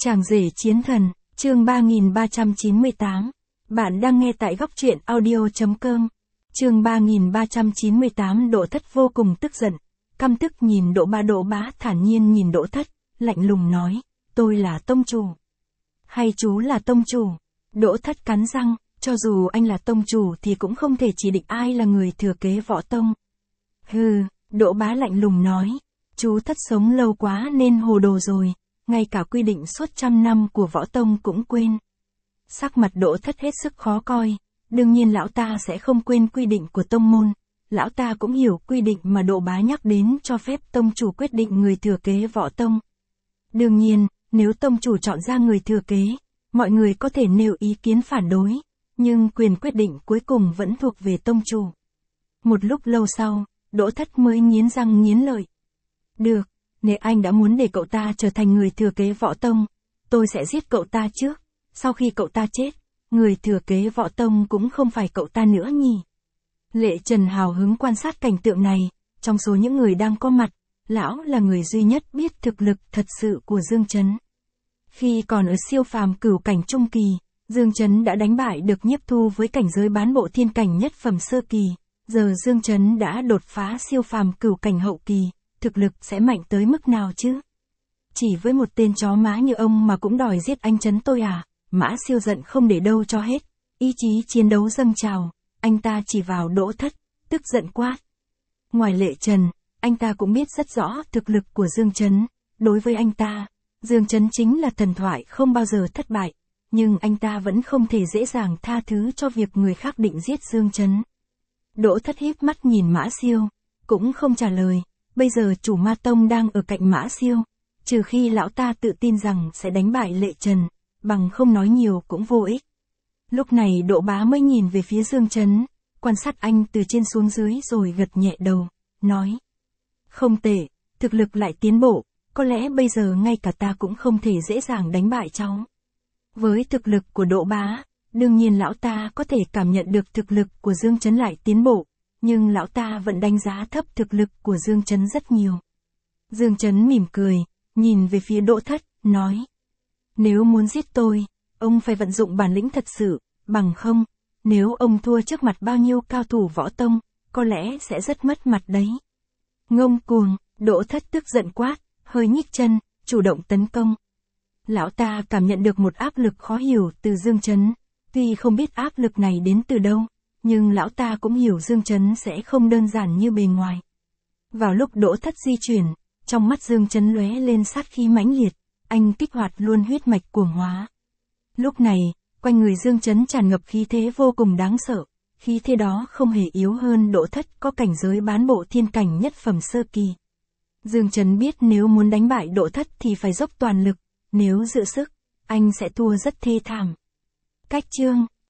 Chàng rể chiến thần, chương 3398. Bạn đang nghe tại góc truyện audio.com. Chương 3398. Đỗ Thất vô cùng tức giận, căm tức nhìn Đỗ Bá thản nhiên nhìn Đỗ Thất, lạnh lùng nói, tôi là tông chủ. Hay chú là tông chủ? Đỗ Thất cắn răng, cho dù anh là tông chủ thì cũng không thể chỉ định ai là người thừa kế Võ Tông. Hừ, Đỗ Bá lạnh lùng nói, chú Thất sống lâu quá nên hồ đồ rồi, ngay cả quy định suốt 100 năm của Võ Tông cũng quên. Sắc mặt Đỗ Thất hết sức khó coi, đương nhiên lão ta sẽ không quên quy định của tông môn, lão ta cũng hiểu quy định mà Đỗ Bá nhắc đến cho phép tông chủ quyết định người thừa kế Võ Tông. Đương nhiên, nếu tông chủ chọn ra người thừa kế, mọi người có thể nêu ý kiến phản đối, nhưng quyền quyết định cuối cùng vẫn thuộc về tông chủ. Một lúc lâu sau, Đỗ Thất mới nghiến răng nghiến lợi. Được, nếu anh đã muốn để cậu ta trở thành người thừa kế Võ Tông, tôi sẽ giết cậu ta trước, sau khi cậu ta chết, người thừa kế Võ Tông cũng không phải cậu ta nữa nhỉ. Lệ Trần hào hứng quan sát cảnh tượng này, trong số những người đang có mặt, lão là người duy nhất biết thực lực thật sự của Dương Chấn. Khi còn ở siêu phàm cửu cảnh trung kỳ, Dương Chấn đã đánh bại được Nhiếp Thu với cảnh giới bán bộ thiên cảnh nhất phẩm sơ kỳ, giờ Dương Chấn đã đột phá siêu phàm cửu cảnh hậu kỳ, thực lực sẽ mạnh tới mức nào chứ? Chỉ với một tên chó má như ông mà cũng đòi giết anh Chấn tôi à? Mã Siêu giận không để đâu cho hết, ý chí chiến đấu dâng trào, anh ta chỉ vào Đỗ Thất, tức giận quát. Ngoài Lệ Trần, anh ta cũng biết rất rõ thực lực của Dương Chấn, đối với anh ta, Dương Chấn chính là thần thoại không bao giờ thất bại, nhưng anh ta vẫn không thể dễ dàng tha thứ cho việc người khác định giết Dương Chấn. Đỗ Thất híp mắt nhìn Mã Siêu, cũng không trả lời, bây giờ chủ Ma Tông đang ở cạnh Mã Siêu, trừ khi lão ta tự tin rằng sẽ đánh bại Lệ Trần, bằng không nói nhiều cũng vô ích. Lúc này Đỗ Bá mới nhìn về phía Dương Chấn, quan sát anh từ trên xuống dưới rồi gật nhẹ đầu, nói. Không tệ, thực lực lại tiến bộ, có lẽ bây giờ ngay cả ta cũng không thể dễ dàng đánh bại cháu. Với thực lực của Đỗ Bá, đương nhiên lão ta có thể cảm nhận được thực lực của Dương Chấn lại tiến bộ, nhưng lão ta vẫn đánh giá thấp thực lực của Dương Chấn rất nhiều. Dương Chấn mỉm cười, nhìn về phía Đỗ Thất, nói. Nếu muốn giết tôi, ông phải vận dụng bản lĩnh thật sự, bằng không, nếu ông thua trước mặt bao nhiêu cao thủ Võ Tông, có lẽ sẽ rất mất mặt đấy. Ngông cuồng, Đỗ Thất tức giận quát, hơi nhích chân, chủ động tấn công. Lão ta cảm nhận được một áp lực khó hiểu từ Dương Chấn, tuy không biết áp lực này đến từ đâu, nhưng lão ta cũng hiểu Dương Chấn sẽ không đơn giản như bề ngoài. Vào lúc Đỗ Thất di chuyển, trong mắt Dương Chấn lóe lên sát khí mãnh liệt, anh kích hoạt luôn huyết mạch cuồng hóa. Lúc này, quanh người Dương Chấn tràn ngập khí thế vô cùng đáng sợ, khí thế đó không hề yếu hơn Đỗ Thất có cảnh giới bán bộ thiên cảnh nhất phẩm sơ kỳ. Dương Chấn biết nếu muốn đánh bại Đỗ Thất thì phải dốc toàn lực, nếu giữ sức, anh sẽ thua rất thê thảm. Cách chương